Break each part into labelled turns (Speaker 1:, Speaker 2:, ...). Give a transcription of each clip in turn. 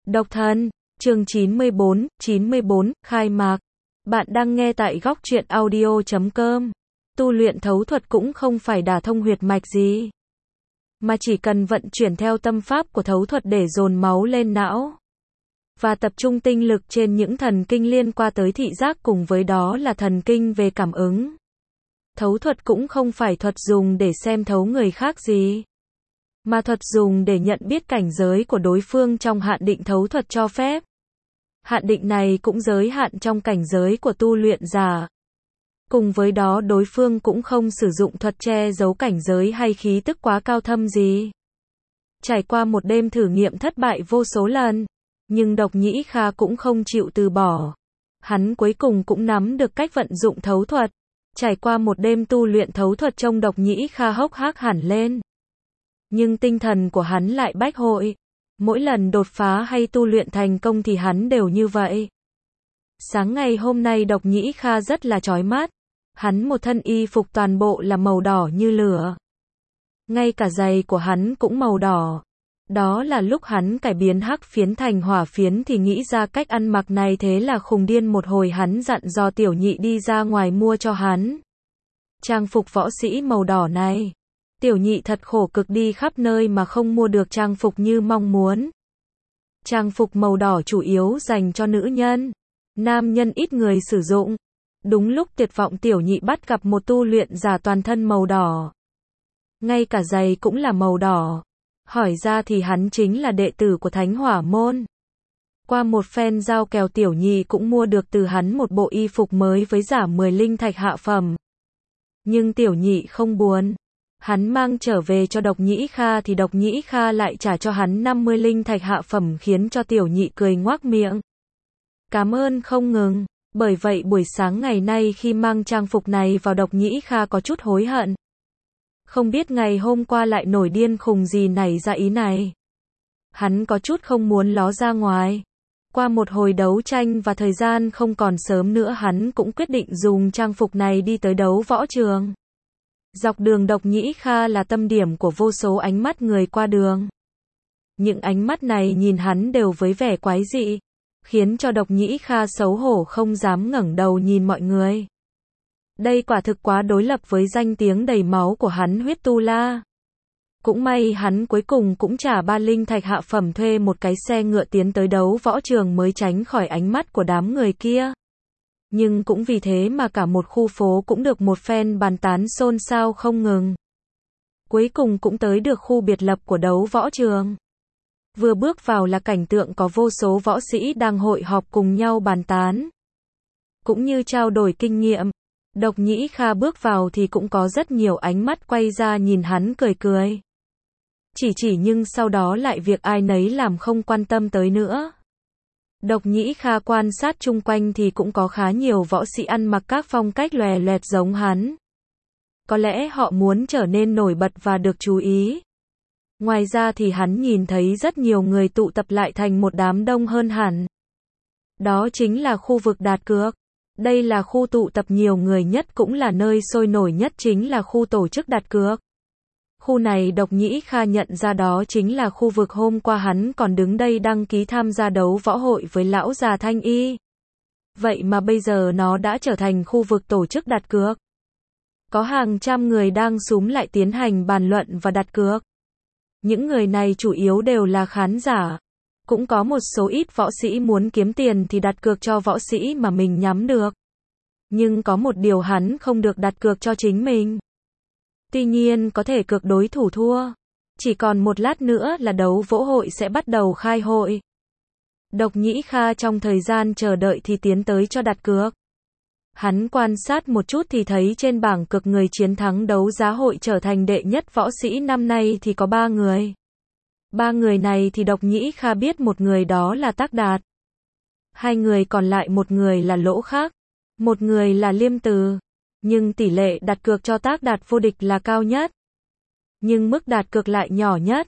Speaker 1: Độc thân, chương 94, khai mạc. Bạn đang nghe tại góc truyện audio.com. Tu luyện thấu thuật cũng không phải đả thông huyệt mạch gì, mà chỉ cần vận chuyển theo tâm pháp của thấu thuật để dồn máu lên não, và tập trung tinh lực trên những thần kinh liên quan tới thị giác, cùng với đó là thần kinh về cảm ứng. Thấu thuật cũng không phải thuật dùng để xem thấu người khác gì, mà thuật dùng để nhận biết cảnh giới của đối phương trong hạn định thấu thuật cho phép. Hạn định này cũng giới hạn trong cảnh giới của tu luyện giả. Cùng với đó đối phương cũng không sử dụng thuật che giấu cảnh giới hay khí tức quá cao thâm gì. Trải qua một đêm thử nghiệm thất bại vô số lần, nhưng Độc Nhĩ Kha cũng không chịu từ bỏ. Hắn cuối cùng cũng nắm được cách vận dụng thấu thuật. Trải qua một đêm tu luyện thấu thuật, trông Độc Nhĩ Kha hốc hác hẳn lên. Nhưng tinh thần của hắn lại bách hội. Mỗi lần đột phá hay tu luyện thành công thì hắn đều như vậy. Sáng ngày hôm nay Độc Nhĩ Kha rất là chói mắt. Hắn một thân y phục toàn bộ là màu đỏ như lửa. Ngay cả giày của hắn cũng màu đỏ. Đó là lúc hắn cải biến hắc phiến thành hỏa phiến thì nghĩ ra cách ăn mặc này, thế là khùng điên một hồi. Hắn dặn dò Tiểu Nhị đi ra ngoài mua cho hắn trang phục võ sĩ màu đỏ này. Tiểu Nhị thật khổ cực đi khắp nơi mà không mua được trang phục như mong muốn. Trang phục màu đỏ chủ yếu dành cho nữ nhân, nam nhân ít người sử dụng. Đúng lúc tuyệt vọng, Tiểu Nhị bắt gặp một tu luyện giả toàn thân màu đỏ. Ngay cả giày cũng là màu đỏ. Hỏi ra thì hắn chính là đệ tử của Thánh Hỏa Môn. Qua một phen giao kèo, Tiểu Nhị cũng mua được từ hắn một bộ y phục mới với giá 10 linh thạch hạ phẩm. Nhưng Tiểu Nhị không buồn. Hắn mang trở về cho Độc Nhĩ Kha thì Độc Nhĩ Kha lại trả cho hắn 50 linh thạch hạ phẩm, khiến cho Tiểu Nhị cười ngoác miệng. Cảm ơn không ngừng. Bởi vậy buổi sáng ngày nay khi mang trang phục này vào, Độc Nhĩ Kha có chút hối hận. Không biết ngày hôm qua lại nổi điên khùng gì nảy ra ý này. Hắn có chút không muốn ló ra ngoài. Qua một hồi đấu tranh và thời gian không còn sớm nữa, hắn cũng quyết định dùng trang phục này đi tới đấu võ trường. Dọc đường Độc Nhĩ Kha là tâm điểm của vô số ánh mắt người qua đường. Những ánh mắt này nhìn hắn đều với vẻ quái dị, khiến cho Độc Nhĩ Kha xấu hổ không dám ngẩng đầu nhìn mọi người. Đây quả thực quá đối lập với danh tiếng đầy máu của hắn, Huyết Tu La. Cũng may hắn cuối cùng cũng trả 3 linh thạch hạ phẩm thuê một cái xe ngựa tiến tới đấu võ trường mới tránh khỏi ánh mắt của đám người kia. Nhưng cũng vì thế mà cả một khu phố cũng được một phen bàn tán xôn xao không ngừng. Cuối cùng cũng tới được khu biệt lập của đấu võ trường. Vừa bước vào là cảnh tượng có vô số võ sĩ đang hội họp cùng nhau bàn tán, cũng như trao đổi kinh nghiệm. Độc Nhĩ Kha bước vào thì cũng có rất nhiều ánh mắt quay ra nhìn hắn cười cười. Chỉ nhưng sau đó lại việc ai nấy làm không quan tâm tới nữa. Độc Nhĩ Kha quan sát chung quanh thì cũng có khá nhiều võ sĩ ăn mặc các phong cách lòe loẹt giống hắn. Có lẽ họ muốn trở nên nổi bật và được chú ý. Ngoài ra thì hắn nhìn thấy rất nhiều người tụ tập lại thành một đám đông hơn hẳn. Đó chính là khu vực đặt cược. Đây là khu tụ tập nhiều người nhất, cũng là nơi sôi nổi nhất, chính là khu tổ chức đặt cược. Khu này Độc Nhĩ Kha nhận ra đó chính là khu vực hôm qua hắn còn đứng đây đăng ký tham gia đấu võ hội với lão già Thanh Y. Vậy mà bây giờ nó đã trở thành khu vực tổ chức đặt cược. Có hàng trăm người đang xúm lại tiến hành bàn luận và đặt cược. Những người này chủ yếu đều là khán giả. Cũng có một số ít võ sĩ muốn kiếm tiền thì đặt cược cho võ sĩ mà mình nhắm được. Nhưng có một điều hắn không được đặt cược cho chính mình. Tuy nhiên có thể cược đối thủ thua. Chỉ còn một lát nữa là đấu võ hội sẽ bắt đầu khai hội. Độc Nhĩ Kha trong thời gian chờ đợi thì tiến tới cho đặt cược. Hắn quan sát một chút thì thấy trên bảng cược người chiến thắng đấu giá hội trở thành đệ nhất võ sĩ năm nay thì có 3 người. 3 người này thì Độc Nhĩ Kha biết một người đó là Tác Đạt. 2 người còn lại, một người là Lỗ Khác, một người là Liêm Từ. Nhưng tỷ lệ đặt cược cho Tác Đạt vô địch là cao nhất. Nhưng mức đặt cược lại nhỏ nhất.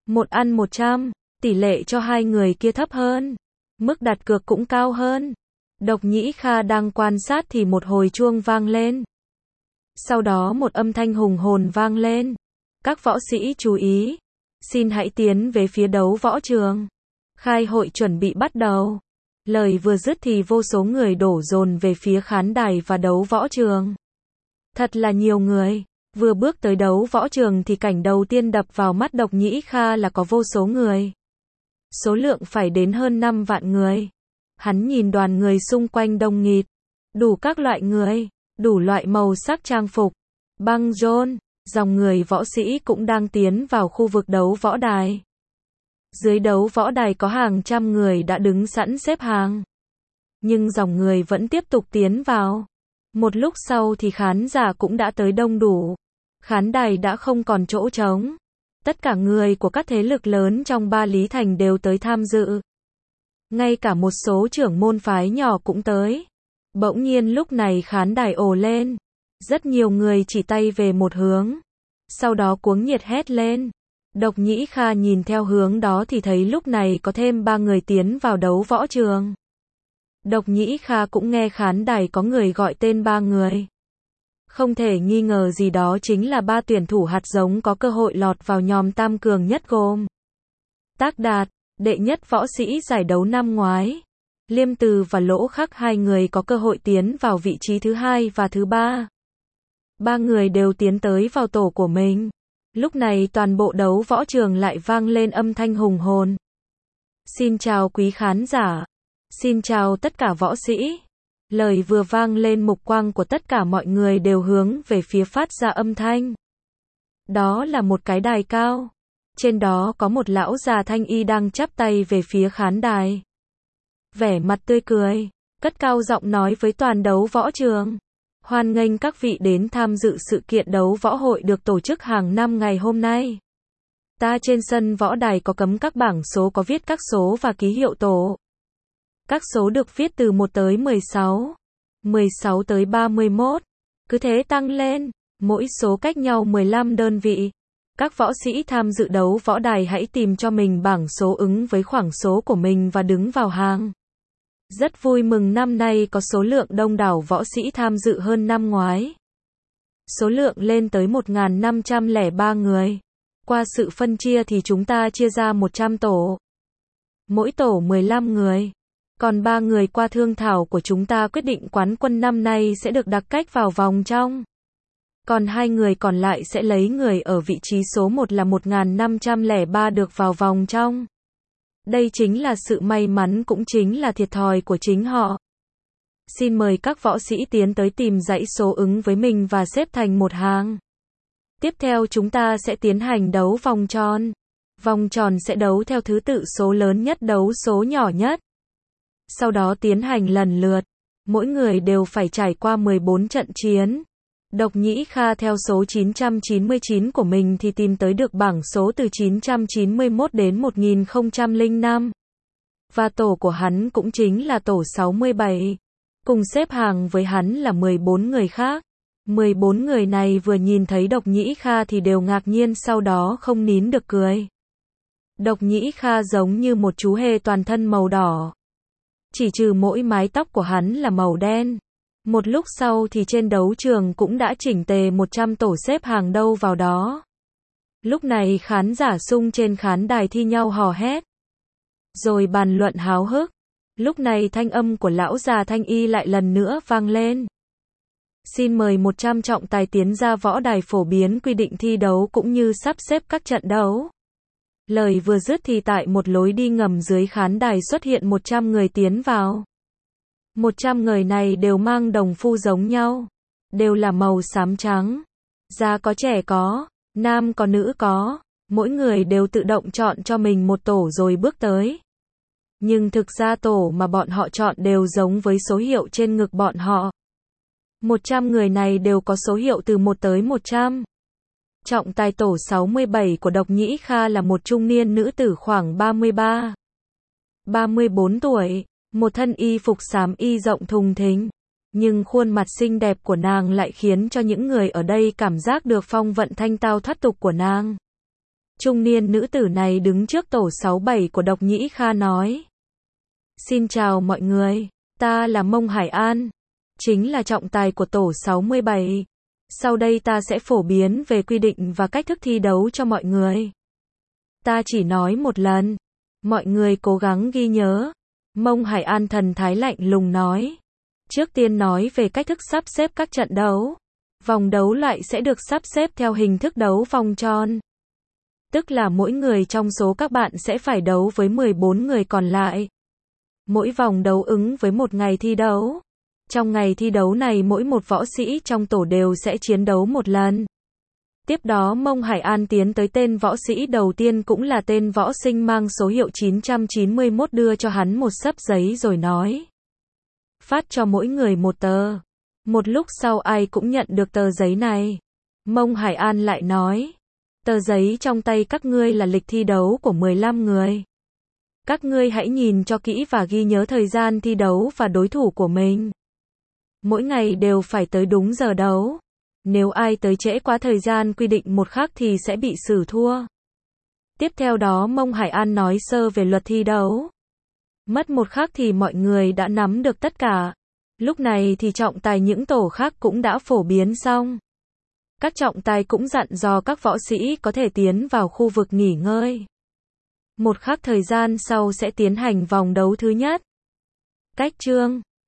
Speaker 1: 1/100, tỷ lệ cho 2 người kia thấp hơn. Mức đặt cược cũng cao hơn. Độc Nhĩ Kha đang quan sát thì một hồi chuông vang lên. Sau đó một âm thanh hùng hồn vang lên. Các võ sĩ chú ý. Xin hãy tiến về phía đấu võ trường. Khai hội chuẩn bị bắt đầu. Lời vừa dứt thì vô số người đổ dồn về phía khán đài và đấu võ trường. Thật là nhiều người. Vừa bước tới đấu võ trường thì cảnh đầu tiên đập vào mắt Độc Nhĩ Kha là có vô số người. Số lượng phải đến hơn 5 vạn người. Hắn nhìn đoàn người xung quanh đông nghịt. Đủ các loại người, đủ loại màu sắc trang phục. Băng rôn, dòng người võ sĩ cũng đang tiến vào khu vực đấu võ đài. Dưới đấu võ đài có hàng trăm người đã đứng sẵn xếp hàng. Nhưng dòng người vẫn tiếp tục tiến vào. Một lúc sau thì khán giả cũng đã tới đông đủ. Khán đài đã không còn chỗ trống. Tất cả người của các thế lực lớn trong Ba Lý Thành đều tới tham dự. Ngay cả một số trưởng môn phái nhỏ cũng tới. Bỗng nhiên lúc này khán đài ồ lên. Rất nhiều người chỉ tay về một hướng. Sau đó cuống nhiệt hét lên. Độc Nhĩ Kha nhìn theo hướng đó thì thấy lúc này có thêm 3 người tiến vào đấu võ trường. Độc Nhĩ Kha cũng nghe khán đài có người gọi tên 3 người. Không thể nghi ngờ gì đó chính là 3 tuyển thủ hạt giống có cơ hội lọt vào nhóm tam cường nhất gồm Tác Đạt, đệ nhất võ sĩ giải đấu năm ngoái. Liêm Từ và Lỗ Khắc, 2 người có cơ hội tiến vào vị trí thứ 2 và thứ 3. 3 người đều tiến tới vào tổ của mình. Lúc này toàn bộ đấu võ trường lại vang lên âm thanh hùng hồn. Xin chào quý khán giả. Xin chào tất cả võ sĩ. Lời vừa vang lên mục quang của tất cả mọi người đều hướng về phía phát ra âm thanh. Đó là một cái đài cao. Trên đó có một lão già thanh y đang chắp tay về phía khán đài. Vẻ mặt tươi cười, cất cao giọng nói với toàn đấu võ trường. Hoan nghênh các vị đến tham dự sự kiện đấu võ hội được tổ chức hàng năm ngày hôm nay. Ta trên sân võ đài có cắm các bảng số có viết các số và ký hiệu tổ. Các số được viết từ 1 tới 16, 16 tới 31, cứ thế tăng lên, mỗi số cách nhau 15 đơn vị. Các võ sĩ tham dự đấu võ đài hãy tìm cho mình bảng số ứng với khoảng số của mình và đứng vào hàng. Rất vui mừng năm nay có số lượng đông đảo võ sĩ tham dự hơn năm ngoái. Số lượng lên tới 1.503 người. Qua sự phân chia thì chúng ta chia ra 100 tổ. Mỗi tổ 15 người. Còn 3 người qua thương thảo của chúng ta quyết định quán quân năm nay sẽ được đặc cách vào vòng trong. Còn 2 người còn lại sẽ lấy người ở vị trí số 1 là 1.503 được vào vòng trong. Đây chính là sự may mắn cũng chính là thiệt thòi của chính họ. Xin mời các võ sĩ tiến tới tìm dãy số ứng với mình và xếp thành một hàng. Tiếp theo chúng ta sẽ tiến hành đấu vòng tròn. Vòng tròn sẽ đấu theo thứ tự số lớn nhất đấu số nhỏ nhất. Sau đó tiến hành lần lượt. Mỗi người đều phải trải qua 14 trận chiến. Độc Nhĩ Kha theo số 999 của mình thì tìm tới được bảng số từ 991 đến 1005. Và tổ của hắn cũng chính là tổ 67. Cùng xếp hàng với hắn là 14 người khác. 14 người này vừa nhìn thấy Độc Nhĩ Kha thì đều ngạc nhiên, sau đó không nín được cười. Độc Nhĩ Kha giống như một chú hề toàn thân màu đỏ. Chỉ trừ mỗi mái tóc của hắn là màu đen. Một lúc sau thì trên đấu trường cũng đã chỉnh tề 100 tổ xếp hàng đâu vào đó. Lúc này khán giả xung trên khán đài thi nhau hò hét. Rồi bàn luận háo hức. Lúc này thanh âm của lão già thanh y lại lần nữa vang lên. Xin mời 100 trọng tài tiến ra võ đài phổ biến quy định thi đấu cũng như sắp xếp các trận đấu. Lời vừa dứt thì tại một lối đi ngầm dưới khán đài xuất hiện 100 người tiến vào. 100 người này đều mang đồng phu giống nhau. Đều là màu xám trắng. Già có trẻ có, nam có nữ có. Mỗi người đều tự động chọn cho mình một tổ rồi bước tới. Nhưng thực ra tổ mà bọn họ chọn đều giống với số hiệu trên ngực bọn họ. 100 người này đều có số hiệu từ 1 tới 100. Trọng tài tổ 67 của Độc Nhĩ Kha là một trung niên nữ tử khoảng 33, 34 tuổi. Một thân y phục xám y rộng thùng thình. Nhưng khuôn mặt xinh đẹp của nàng lại khiến cho những người ở đây cảm giác được phong vận thanh tao thoát tục của nàng. Trung niên nữ tử này đứng trước tổ 67 của Độc Nhĩ Kha nói. Xin chào mọi người, ta là Mông Hải An, chính là trọng tài của tổ 67. Sau đây ta sẽ phổ biến về quy định và cách thức thi đấu cho mọi người. Ta chỉ nói một lần. Mọi người cố gắng ghi nhớ. Mông Hải An thần thái lạnh lùng nói. Trước tiên nói về cách thức sắp xếp các trận đấu. Vòng đấu loại sẽ được sắp xếp theo hình thức đấu vòng tròn. Tức là mỗi người trong số các bạn sẽ phải đấu với 14 người còn lại. Mỗi vòng đấu ứng với một ngày thi đấu. Trong ngày thi đấu này mỗi một võ sĩ trong tổ đều sẽ chiến đấu một lần. Tiếp đó Mông Hải An tiến tới tên võ sĩ đầu tiên cũng là tên võ sinh mang số hiệu 991 đưa cho hắn một xấp giấy rồi nói. Phát cho mỗi người một tờ. Một lúc sau ai cũng nhận được tờ giấy này. Mông Hải An lại nói. Tờ giấy trong tay các ngươi là lịch thi đấu của 15 người. Các ngươi hãy nhìn cho kỹ và ghi nhớ thời gian thi đấu và đối thủ của mình. Mỗi ngày đều phải tới đúng giờ đấu. Nếu ai tới trễ quá thời gian quy định một khắc thì sẽ bị xử thua. Tiếp theo đó Mông Hải An nói sơ về luật thi đấu. Mất một khắc thì mọi người đã nắm được tất cả. Lúc này thì trọng tài những tổ khác cũng đã phổ biến xong. Các trọng tài cũng dặn dò các võ sĩ có thể tiến vào khu vực nghỉ ngơi. Một khắc thời gian sau sẽ tiến hành vòng đấu thứ nhất. Cách chương